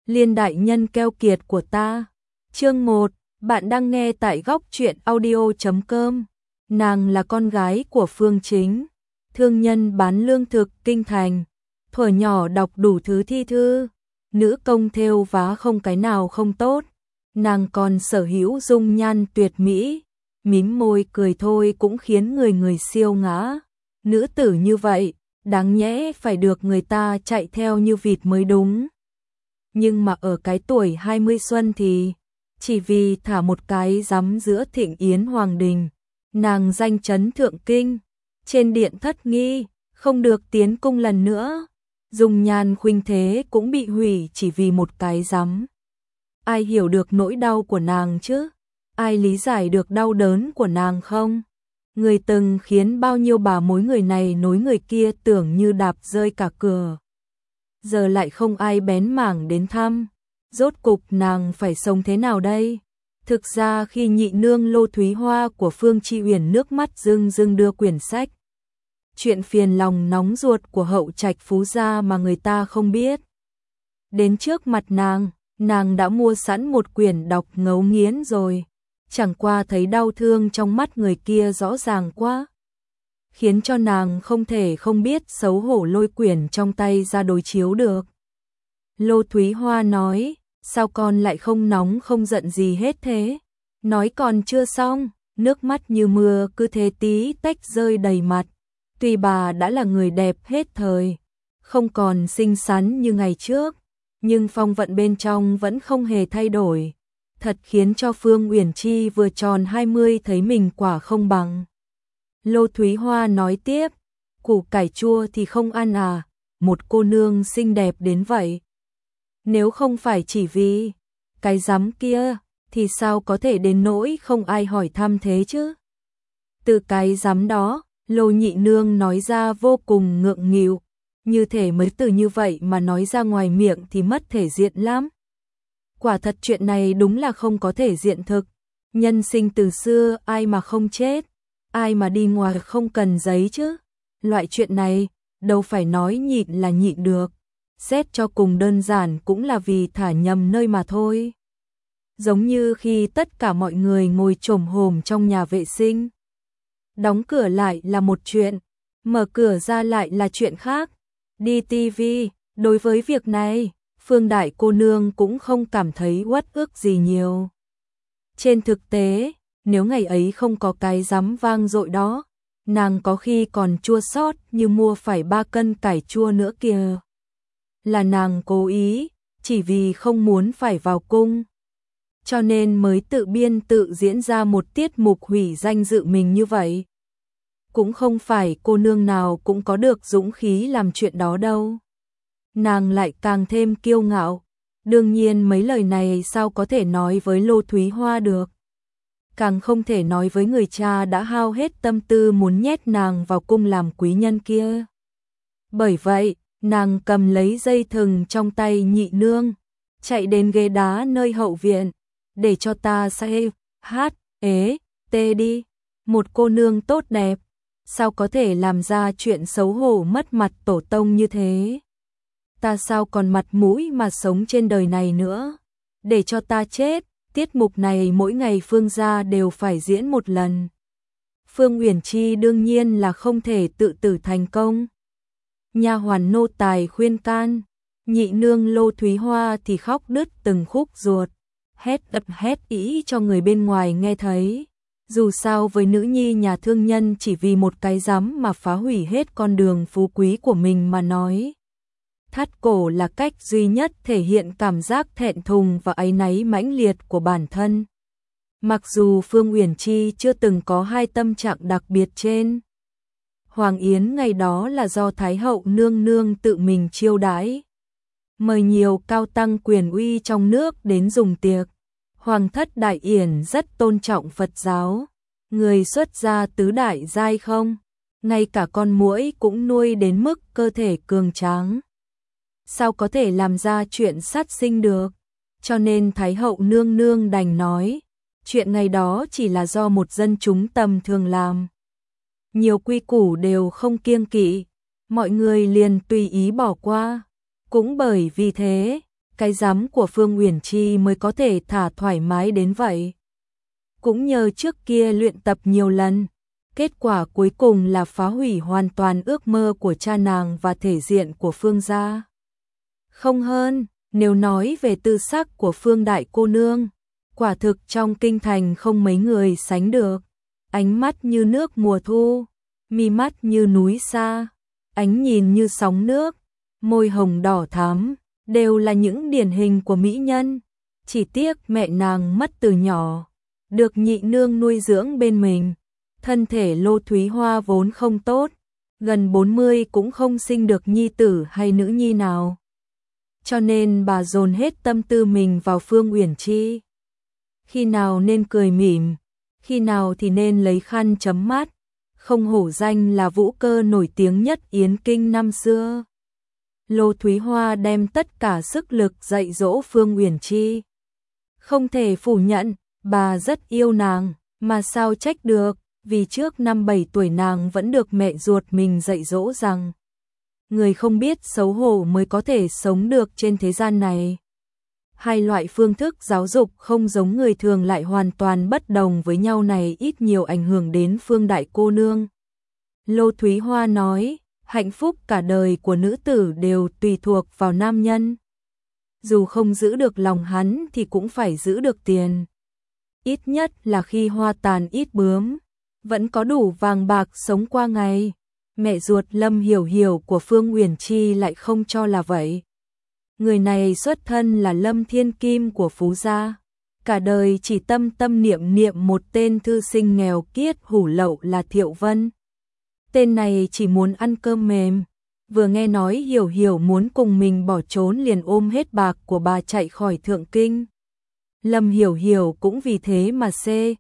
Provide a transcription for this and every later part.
Liên đại nhân keo kiệt của ta. Chương 1, bạn đang nghe tại góc truyện audio.com. Nàng là con gái của Phương Chính, thương nhân bán lương thực kinh thành, thuở nhỏ đọc đủ thứ thi thư, nữ công thêu vá không cái nào không tốt, nàng còn sở hữu dung nhan tuyệt mỹ, mím môi cười thôi cũng khiến người siêu ngã. Nữ tử như vậy, đáng nhẽ phải được người ta chạy theo như vịt mới đúng. Nhưng mà ở cái tuổi 20 xuân thì, chỉ vì thả một cái giấm giữa thịnh yến hoàng đình, nàng danh chấn thượng kinh, trên điện thất nghi, không được tiến cung lần nữa. Dung nhan khuynh thế cũng bị hủy chỉ vì một cái giấm. Ai hiểu được nỗi đau của nàng chứ? Ai lý giải được đau đớn của nàng không? Người từng khiến bao nhiêu bà mối người này nối người kia tưởng như đạp rơi cả cửa. Giờ lại không ai bén mảng đến thăm. Rốt cục nàng phải sống thế nào đây? Thực ra khi nhị nương Lô Thúy Hoa của Phương Chi Uyển nước mắt rưng rưng đưa quyển sách chuyện phiền lòng nóng ruột của hậu trạch Phú gia mà người ta không biết đến trước mặt nàng đã mua sẵn một quyển đọc ngấu nghiến rồi, chẳng qua thấy đau thương trong mắt người kia rõ ràng quá, khiến cho nàng không thể không biết xấu hổ lôi quyển trong tay ra đối chiếu được. Lô Thúy Hoa nói, sao con lại không nóng không giận gì hết thế? Nói còn chưa xong, nước mắt như mưa cứ thế tí tách rơi đầy mặt. Tuy bà đã là người đẹp hết thời, không còn xinh xắn như ngày trước, nhưng phong vận bên trong vẫn không hề thay đổi. Thật khiến cho Phương Uyển Chi vừa tròn 20 thấy mình quả không bằng. Lô Thúy Hoa nói tiếp, củ cải chua thì không ăn à, một cô nương xinh đẹp đến vậy. Nếu không phải chỉ vì cái giám kia, thì sao có thể đến nỗi không ai hỏi thăm thế chứ? Từ cái giám đó, Lô nhị nương nói ra vô cùng ngượng nghịu, như thể mấy từ như vậy mà nói ra ngoài miệng thì mất thể diện lắm. Quả thật chuyện này đúng là không có thể diện thực. Nhân sinh từ xưa ai mà không chết, ai mà đi ngoài không cần giấy chứ. Loại chuyện này, đâu phải nói nhịn là nhịn được. Xét cho cùng đơn giản cũng là vì thả nhầm nơi mà thôi. Giống như khi tất cả mọi người ngồi chồm hổm trong nhà vệ sinh. Đóng cửa lại là một chuyện, mở cửa ra lại là chuyện khác. Đi tivi, đối với việc này, Phương đại cô nương cũng không cảm thấy uất ức gì nhiều. Trên thực tế, nếu ngày ấy không có cái giám vang dội đó, nàng có khi còn chua xót như mua phải 3 cân cải chua nữa kìa. Là nàng cố ý, chỉ vì không muốn phải vào cung, cho nên mới tự biên tự diễn ra một tiết mục hủy danh dự mình như vậy. Cũng không phải cô nương nào cũng có được dũng khí làm chuyện đó đâu. Nàng lại càng thêm kiêu ngạo. Đương nhiên mấy lời này sao có thể nói với Lô Thúy Hoa được. Càng không thể nói với người cha đã hao hết tâm tư muốn nhét nàng vào cung làm quý nhân kia. Bởi vậy, nàng cầm lấy dây thừng trong tay nhị nương, chạy đến ghế đá nơi hậu viện, để cho ta say, hát, tê đi. Một cô nương tốt đẹp, sao có thể làm ra chuyện xấu hổ mất mặt tổ tông như thế? Ta sao còn mặt mũi mà sống trên đời này nữa? Để cho ta chết, tiết mục này mỗi ngày Phương gia đều phải diễn một lần. Phương Uyển Chi đương nhiên là không thể tự tử thành công. Nha hoàn nô tài khuyên can, nhị nương Lô Thúy Hoa thì khóc đứt từng khúc ruột, hét ý cho người bên ngoài nghe thấy. Dù sao với nữ nhi nhà thương nhân chỉ vì một cái giám mà phá hủy hết con đường phú quý của mình mà nói. Thắt cổ là cách duy nhất thể hiện cảm giác thẹn thùng và áy náy mãnh liệt của bản thân. Mặc dù Phương Uyển Chi chưa từng có hai tâm trạng đặc biệt trên. Hoàng yến ngày đó là do Thái hậu nương nương tự mình chiêu đãi, mời nhiều cao tăng quyền uy trong nước đến dùng tiệc. Hoàng thất Đại Yển rất tôn trọng Phật giáo, người xuất gia tứ đại giai không, ngay cả con muỗi cũng nuôi đến mức cơ thể cường tráng. Sao có thể làm ra chuyện sát sinh được? Cho nên Thái hậu nương nương đành nói, chuyện ngày đó chỉ là do một dân chúng tầm thường làm. Nhiều quy củ đều không kiêng kỵ, mọi người liền tùy ý bỏ qua. Cũng bởi vì thế, cái giám của Phương Uyển Chi mới có thể thả thoải mái đến vậy. Cũng nhờ trước kia luyện tập nhiều lần, kết quả cuối cùng là phá hủy hoàn toàn ước mơ của cha nàng và thể diện của Phương gia. Không hơn, nếu nói về tư sắc của Phương đại cô nương, quả thực trong kinh thành không mấy người sánh được. Ánh mắt như nước mùa thu, mi mắt như núi xa, ánh nhìn như sóng nước, môi hồng đỏ thắm, đều là những điển hình của mỹ nhân. Chỉ tiếc mẹ nàng mất từ nhỏ, được nhị nương nuôi dưỡng bên mình. Thân thể Lô Thúy Hoa vốn không tốt, gần 40 cũng không sinh được nhi tử hay nữ nhi nào. Cho nên bà dồn hết tâm tư mình vào Phương Uyển Chi. Khi nào nên cười mỉm, khi nào thì nên lấy khăn chấm mắt, không hổ danh là vũ cơ nổi tiếng nhất Yến Kinh năm xưa. Lô Thúy Hoa đem tất cả sức lực dạy dỗ Phương Uyển Chi. Không thể phủ nhận, bà rất yêu nàng, mà sao trách được, vì trước năm 7 tuổi nàng vẫn được mẹ ruột mình dạy dỗ rằng người không biết xấu hổ mới có thể sống được trên thế gian này. Hai loại phương thức giáo dục không giống người thường lại hoàn toàn bất đồng với nhau này ít nhiều ảnh hưởng đến Phương đại cô nương. Lô Thúy Hoa nói, hạnh phúc cả đời của nữ tử đều tùy thuộc vào nam nhân. Dù không giữ được lòng hắn thì cũng phải giữ được tiền. Ít nhất là khi hoa tàn ít bướm, vẫn có đủ vàng bạc sống qua ngày. Mẹ ruột Lâm Hiểu Hiểu của Phương Uyển Chi lại không cho là vậy. Người này xuất thân là Lâm Thiên Kim của Phú gia, cả đời chỉ tâm tâm niệm niệm một tên thư sinh nghèo kiết hủ lậu là Thiệu Vân. Tên này chỉ muốn ăn cơm mềm, vừa nghe nói Hiểu Hiểu muốn cùng mình bỏ trốn liền ôm hết bạc của bà chạy khỏi Thượng Kinh. Lâm Hiểu Hiểu cũng vì thế mà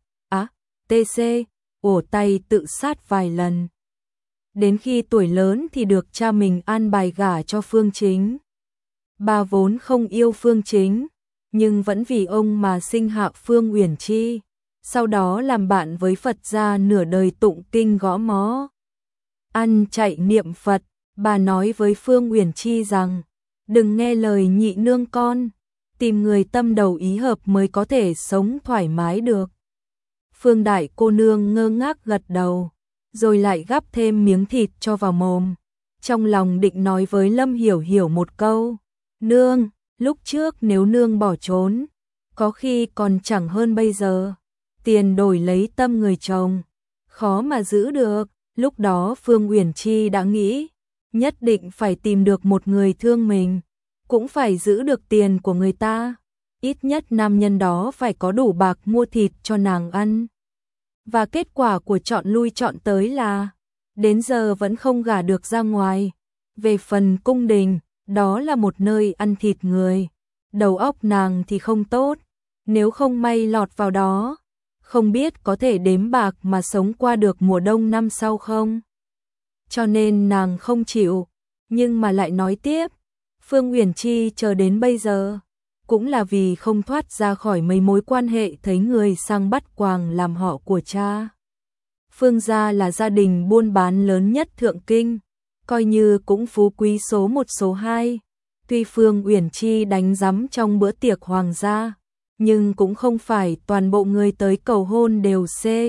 TC, ổ tay tự sát vài lần. Đến khi tuổi lớn thì được cha mình an bài gả cho Phương Chính. Bà vốn không yêu Phương Chính, nhưng vẫn vì ông mà sinh hạ Phương Uyển Chi, sau đó làm bạn với Phật gia nửa đời tụng kinh gõ mõ. Ăn chạy niệm Phật, bà nói với Phương Uyển Chi rằng, đừng nghe lời nhị nương con, tìm người tâm đầu ý hợp mới có thể sống thoải mái được. Phương đại cô nương ngơ ngác gật đầu, rồi lại gắp thêm miếng thịt cho vào mồm. Trong lòng định nói với Lâm Hiểu Hiểu một câu, nương, lúc trước nếu nương bỏ trốn, có khi còn chẳng hơn bây giờ. Tiền đổi lấy tâm người chồng, khó mà giữ được. Lúc đó Phương Uyển Chi đã nghĩ, nhất định phải tìm được một người thương mình, cũng phải giữ được tiền của người ta. Ít nhất nam nhân đó phải có đủ bạc mua thịt cho nàng ăn. Và kết quả của chọn lui chọn tới là, đến giờ vẫn không gả được ra ngoài. Về phần cung đình, đó là một nơi ăn thịt người. Đầu óc nàng thì không tốt, nếu không may lọt vào đó, không biết có thể đếm bạc mà sống qua được mùa đông năm sau không. Cho nên nàng không chịu, nhưng mà lại nói tiếp, Phương Uyển Chi chờ đến bây giờ, cũng là vì không thoát ra khỏi mấy mối quan hệ thấy người sang bắt quàng làm họ của cha. Phương gia là gia đình buôn bán lớn nhất Thượng Kinh, coi như cũng phú quý số 1 số 2. Tuy Phương Uyển Chi đánh giấm trong bữa tiệc hoàng gia, nhưng cũng không phải toàn bộ người tới cầu hôn đều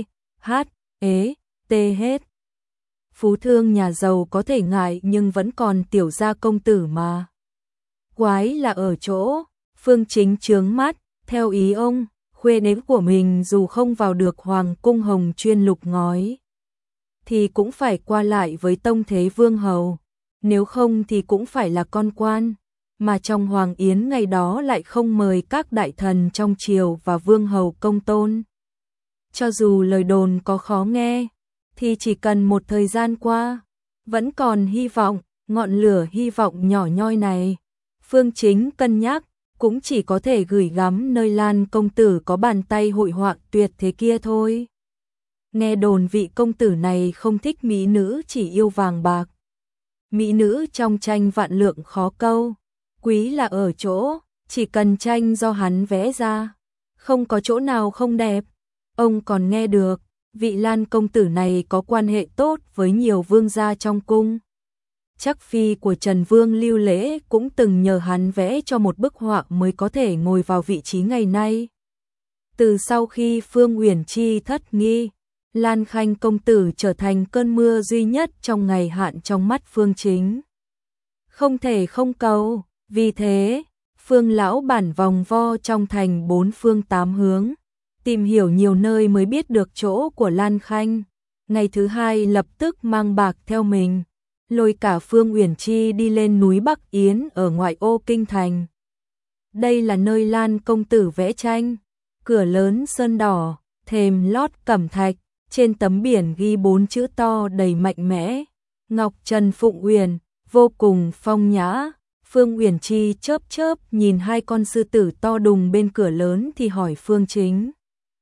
T hết. Phú thương nhà giàu có thể ngại nhưng vẫn còn tiểu gia công tử mà. Quái là ở chỗ, Phương Chính trướng mắt, theo ý ông, khuê nếm của mình dù không vào được hoàng cung hồng chuyên lục ngói, thì cũng phải qua lại với tông thế vương hầu, nếu không thì cũng phải là con quan. Mà trong Hoàng Yến ngày đó lại không mời các đại thần trong triều và vương hầu công tôn. Cho dù lời đồn có khó nghe, thì chỉ cần một thời gian qua, vẫn còn hy vọng, ngọn lửa hy vọng nhỏ nhoi này. Phương Chính cân nhắc, cũng chỉ có thể gửi gắm nơi Lan công tử có bàn tay hội họa tuyệt thế kia thôi. Nghe đồn vị công tử này không thích mỹ nữ, chỉ yêu vàng bạc. Mỹ nữ trong tranh vạn lượng khó câu. Quý là ở chỗ, chỉ cần tranh do hắn vẽ ra, không có chỗ nào không đẹp. Ông còn nghe được, vị Lan công tử này có quan hệ tốt với nhiều vương gia trong cung. Chắc phi của Trần Vương Lưu Lễ cũng từng nhờ hắn vẽ cho một bức họa mới có thể ngồi vào vị trí ngày nay. Từ sau khi Phương Uyển Chi thất nghi, Lan Khanh công tử trở thành cơn mưa duy nhất trong ngày hạn trong mắt Phương Chính. Không thể không cầu, vì thế, Phương lão bản vòng vo trong thành bốn phương tám hướng, tìm hiểu nhiều nơi mới biết được chỗ của Lan Khanh. Ngày thứ hai lập tức mang bạc theo mình, lôi cả Phương Uyển Chi đi lên núi Bắc Yến ở ngoại ô kinh thành. Đây là nơi Lan công tử vẽ tranh, cửa lớn sơn đỏ, thềm lót cẩm thạch, trên tấm biển ghi 4 chữ to đầy mạnh mẽ, Ngọc Trần Phụng Uyển, vô cùng phong nhã. Phương Uyển Chi chớp chớp nhìn hai con sư tử to đùng bên cửa lớn thì hỏi Phương Chính.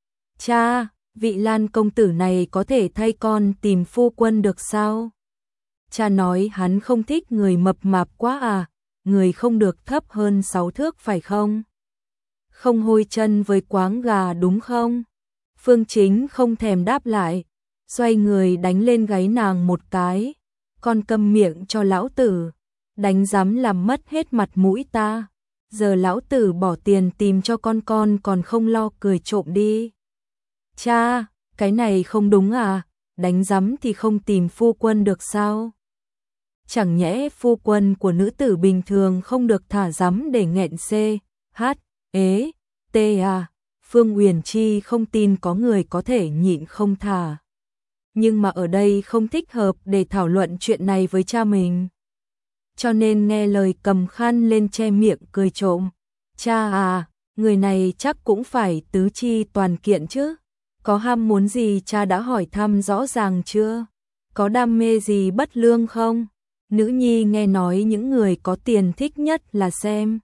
Cha, vị Lan công tử này có thể thay con tìm phu quân được sao? Cha nói hắn không thích người mập mạp quá à, người không được thấp hơn 6 thước phải không? Không hôi chân với quáng gà đúng không? Phương Chính không thèm đáp lại, xoay người đánh lên gáy nàng một cái. Con câm miệng cho lão tử, đánh dám làm mất hết mặt mũi ta. Giờ lão tử bỏ tiền tìm cho con còn không lo cười trộm đi. Cha, cái này không đúng à, đánh dám thì không tìm phu quân được sao? Chẳng nhẽ phu quân của nữ tử bình thường không được thả dám để nghẹn c, h, ế, t à? Phương Uyển Chi không tin có người có thể nhịn không thả. Nhưng mà ở đây không thích hợp để thảo luận chuyện này với cha mình. Cho nên nghe lời cầm khăn lên che miệng cười trộm. Cha à, người này chắc cũng phải tứ chi toàn kiện chứ. Có ham muốn gì cha đã hỏi thăm rõ ràng chưa? Có đam mê gì bất lương không? Nữ nhi nghe nói những người có tiền thích nhất là xem.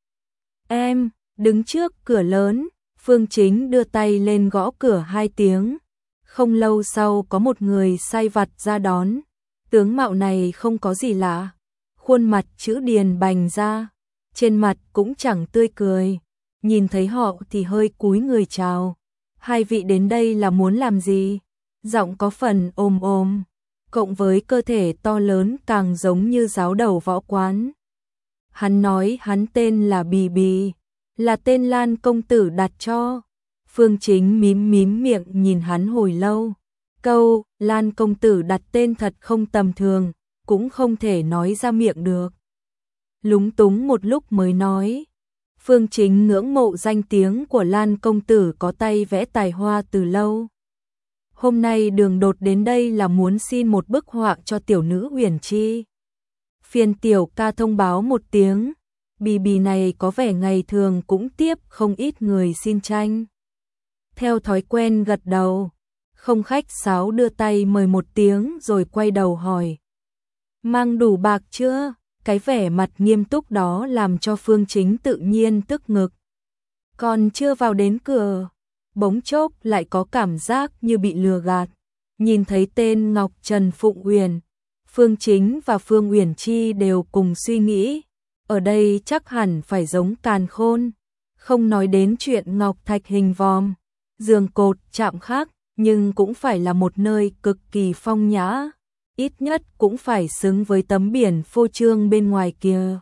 Em, đứng trước cửa lớn, Phương Chính đưa tay lên gõ cửa 2 tiếng. Không lâu sau có một người sai vặt ra đón. Tướng mạo này không có gì lạ. Khuôn mặt chữ điền bành ra, trên mặt cũng chẳng tươi cười. Nhìn thấy họ thì hơi cúi người chào. Hai vị đến đây là muốn làm gì? Giọng có phần ồm ồm, cộng với cơ thể to lớn càng giống như giáo đầu võ quán. Hắn nói hắn tên là Bì Bì, là tên Lan công tử đặt cho. Phương Chính mím miệng nhìn hắn hồi lâu. Câu Lan công tử đặt tên thật không tầm thường, cũng không thể nói ra miệng được. Lúng túng một lúc mới nói. Phương Chính ngưỡng mộ danh tiếng của Lan công tử có tay vẽ tài hoa từ lâu. Hôm nay đường đột đến đây là muốn xin một bức họa cho tiểu nữ Uyển Chi. Phiền tiểu ca thông báo một tiếng. Bì bì này có vẻ ngày thường cũng tiếp không ít người xin tranh. Theo thói quen gật đầu, không khách sáo đưa tay mời một tiếng rồi quay đầu hỏi. Mang đủ bạc chưa? Cái vẻ mặt nghiêm túc đó làm cho Phương Chính tự nhiên tức ngực. Còn chưa vào đến cửa, bỗng chốc lại có cảm giác như bị lừa gạt. Nhìn thấy tên Ngọc Trần Phụng Uyển, Phương Chính và Phương Uyển Chi đều cùng suy nghĩ. Ở đây chắc hẳn phải giống càn khôn. Không nói đến chuyện ngọc thạch hình vòm, giường cột chạm khắc, nhưng cũng phải là một nơi cực kỳ phong nhã. Ít nhất cũng phải xứng với tấm biển phô trương bên ngoài kia.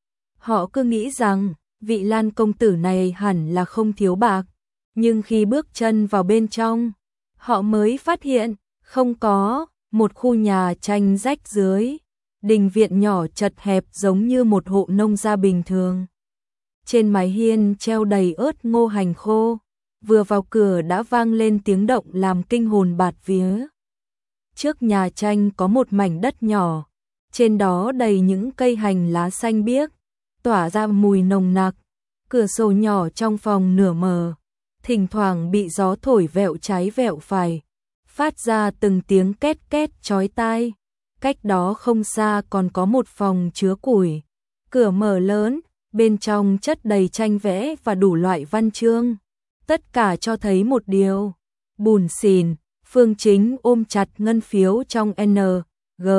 Họ cứ nghĩ rằng vị Lan công tử này hẳn là không thiếu bạc, nhưng khi bước chân vào bên trong, họ mới phát hiện không có. Một khu nhà tranh rách dưới, đình viện nhỏ chật hẹp giống như một hộ nông gia bình thường. Trên mái hiên treo đầy ớt ngô hành khô, vừa vào cửa đã vang lên tiếng động làm kinh hồn bạt vía. Trước nhà tranh có một mảnh đất nhỏ, trên đó đầy những cây hành lá xanh biếc, tỏa ra mùi nồng nặc. Cửa sổ nhỏ trong phòng nửa mờ, thỉnh thoảng bị gió thổi vẹo trái vẹo phải, phát ra từng tiếng két két chói tai. Cách đó không xa còn có một phòng chứa củi, cửa mở lớn, bên trong chất đầy tranh vẽ và đủ loại văn chương. Tất cả cho thấy một điều, bùn xỉn. Phương Chính ôm chặt ngân phiếu trong N, G,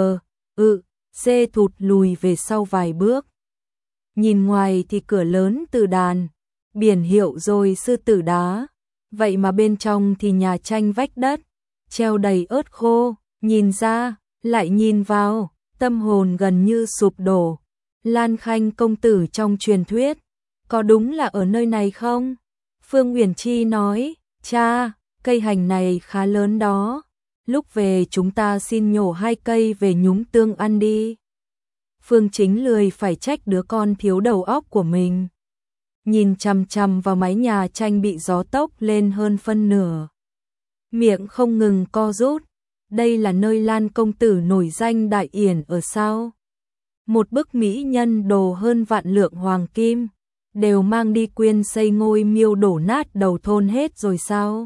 C thụt lùi về sau vài bước. Nhìn ngoài thì cửa lớn từ đàn, biển hiệu rồi sư tử đá. Vậy mà bên trong thì nhà tranh vách đất, treo đầy ớt khô. Nhìn ra, lại nhìn vào, tâm hồn gần như sụp đổ. Lan Khanh công tử trong truyền thuyết, có đúng là ở nơi này không? Phương Uyển Chi nói, cha, cây hành này khá lớn đó. Lúc về chúng ta xin nhổ 2 cây về nhúng tương ăn đi. Phương Chính lười phải trách đứa con thiếu đầu óc của mình. Nhìn chằm chằm vào mái nhà tranh bị gió tốc lên hơn phân nửa. Miệng không ngừng co rút. Đây là nơi Lan công tử nổi danh đại yển ở sao? Một bức mỹ nhân đồ hơn vạn lượng hoàng kim, đều mang đi quyên xây ngôi miêu đổ nát đầu thôn hết rồi sao?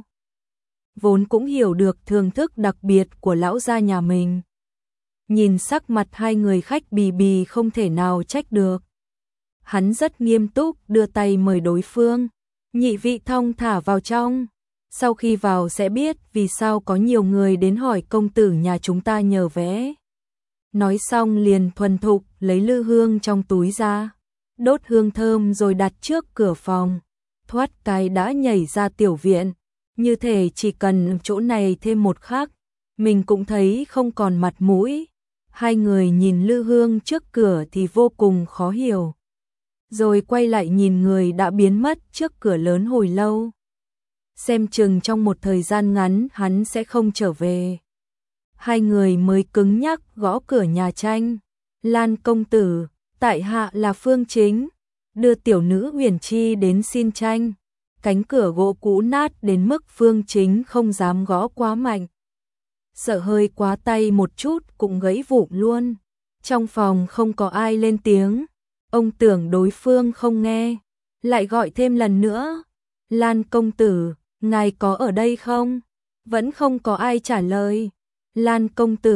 Vốn cũng hiểu được thưởng thức đặc biệt của lão gia nhà mình. Nhìn sắc mặt hai người khách bì bì không thể nào trách được. Hắn rất nghiêm túc đưa tay mời đối phương, nhị vị thong thả vào trong. Sau khi vào sẽ biết vì sao có nhiều người đến hỏi công tử nhà chúng ta nhờ vé. Nói xong liền thuần thục lấy lư hương trong túi ra, đốt hương thơm rồi đặt trước cửa phòng. Thoát cái đã nhảy ra tiểu viện, như thể chỉ cần chỗ này thêm một khắc, mình cũng thấy không còn mặt mũi. Hai người nhìn lư hương trước cửa thì vô cùng khó hiểu. Rồi quay lại nhìn người đã biến mất trước cửa lớn hồi lâu. Xem chừng trong một thời gian ngắn hắn sẽ không trở về. Hai người mới cứng nhắc gõ cửa nhà tranh. Lan công tử, tại hạ là Phương Chính, đưa tiểu nữ Uyển Chi đến xin tranh. Cánh cửa gỗ cũ nát đến mức Phương Chính không dám gõ quá mạnh. Sợ hơi quá tay một chút cũng gãy vụn luôn. Trong phòng không có ai lên tiếng. Ông tưởng đối phương không nghe, lại gọi thêm lần nữa. Lan công tử, ngài có ở đây không? Vẫn không có ai trả lời. Lan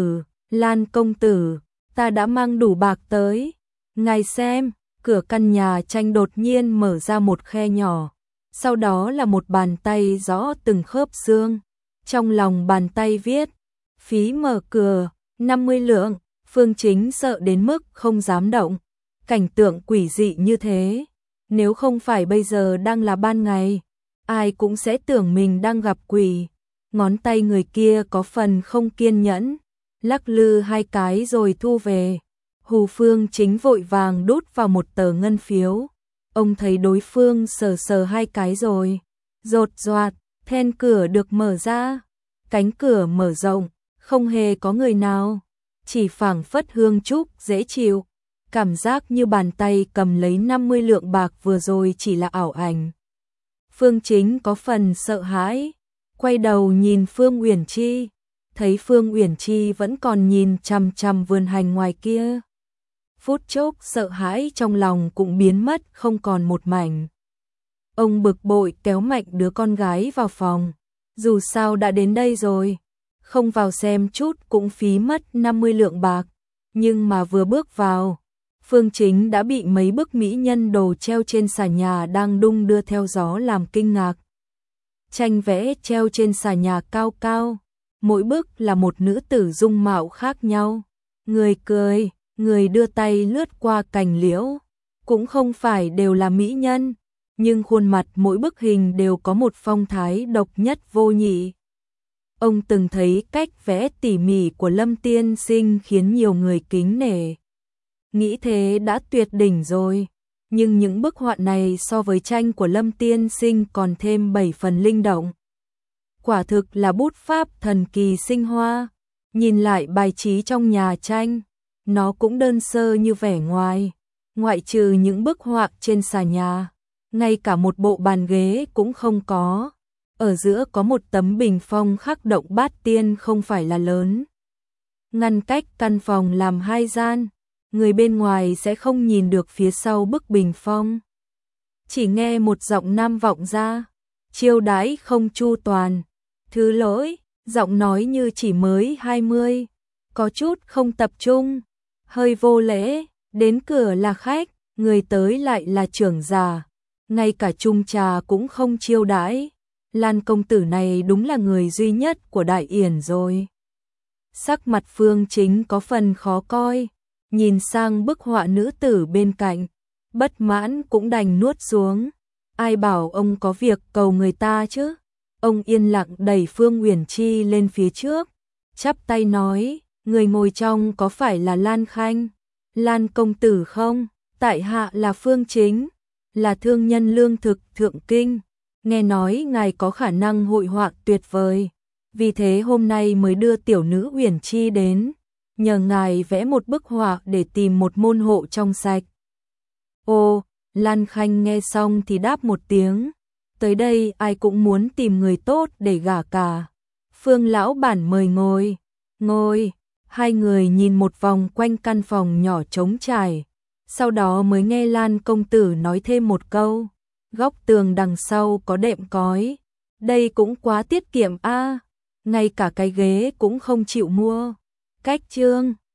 công tử, ta đã mang đủ bạc tới. Ngài xem, cửa căn nhà tranh đột nhiên mở ra một khe nhỏ. Sau đó là một bàn tay rõ từng khớp xương. Trong lòng bàn tay viết, phí mở cửa, 50 lượng. Phương Chính sợ đến mức không dám động. Cảnh tượng quỷ dị như thế, nếu không phải bây giờ đang là ban ngày, ai cũng sẽ tưởng mình đang gặp quỷ. Ngón tay người kia có phần không kiên nhẫn, lắc lư 2 cái rồi thu về. Hù Phương Chính vội vàng đút vào một tờ ngân phiếu. Ông thấy đối phương sờ sờ 2 cái rồi, rột roạt, then cửa được mở ra. Cánh cửa mở rộng, không hề có người nào, chỉ phảng phất hương trúc dễ chịu. Cảm giác như bàn tay cầm lấy 50 lượng bạc vừa rồi chỉ là ảo ảnh. Phương Chính có phần sợ hãi, quay đầu nhìn Phương Uyển Chi, thấy Phương Uyển Chi vẫn còn nhìn chằm chằm vườn hành ngoài kia. Phút chốc sợ hãi trong lòng cũng biến mất không còn một mảnh. Ông bực bội kéo mạnh đứa con gái vào phòng, dù sao đã đến đây rồi, không vào xem chút cũng phí mất 50 lượng bạc, nhưng mà vừa bước vào, Phương Chính đã bị mấy bức mỹ nhân đồ treo trên xà nhà đang đung đưa theo gió làm kinh ngạc. Tranh vẽ treo trên xà nhà cao cao, mỗi bức là một nữ tử dung mạo khác nhau. Người cười, người đưa tay lướt qua cành liễu, cũng không phải đều là mỹ nhân, nhưng khuôn mặt mỗi bức hình đều có một phong thái độc nhất vô nhị. Ông từng thấy cách vẽ tỉ mỉ của Lâm tiên sinh khiến nhiều người kính nể. Nghĩ thế đã tuyệt đỉnh rồi, nhưng những bức họa này so với tranh của Lâm tiên sinh còn thêm 7 phần linh động. Quả thực là bút pháp thần kỳ sinh hoa. Nhìn lại bài trí trong nhà tranh, nó cũng đơn sơ như vẻ ngoài, ngoại trừ những bức họa trên xà nhà, ngay cả một bộ bàn ghế cũng không có. Ở giữa có một tấm bình phong khắc động bát tiên không phải là lớn, ngăn cách căn phòng làm 2 gian. Người bên ngoài sẽ không nhìn được phía sau bức bình phong. Chỉ nghe một giọng nam vọng ra, chiêu đãi không chu toàn, thứ lỗi, giọng nói như chỉ mới 20, có chút không tập trung, hơi vô lễ. Đến cửa là khách, người tới lại là trưởng già, ngay cả chung trà cũng không chiêu đãi. Lan công tử này đúng là người duy nhất của Đại Yển rồi. Sắc mặt Phương Chính có phần khó coi, nhìn sang bức họa nữ tử bên cạnh, bất mãn cũng đành nuốt xuống. Ai bảo ông có việc cầu người ta chứ? Ông yên lặng đẩy Phương Uyển Chi lên phía trước, chắp tay nói, người ngồi trong có phải là Lan Khanh, Lan công tử không? Tại hạ là Phương Chính, là thương nhân lương thực thượng kinh, nghe nói ngài có khả năng hội họa tuyệt vời, vì thế hôm nay mới đưa tiểu nữ Uyển Chi đến, nhờ ngài vẽ một bức họa để tìm một môn hộ trong sạch. Ô, Lan Khanh nghe xong thì đáp một tiếng, tới đây ai cũng muốn tìm người tốt để gả cả. Phương lão bản mời ngồi, ngồi, hai người nhìn một vòng quanh căn phòng nhỏ trống trải, sau đó mới nghe Lan công tử nói thêm một câu, góc tường đằng sau có đệm cói, đây cũng quá tiết kiệm a, ngay cả cái ghế cũng không chịu mua. Cách chương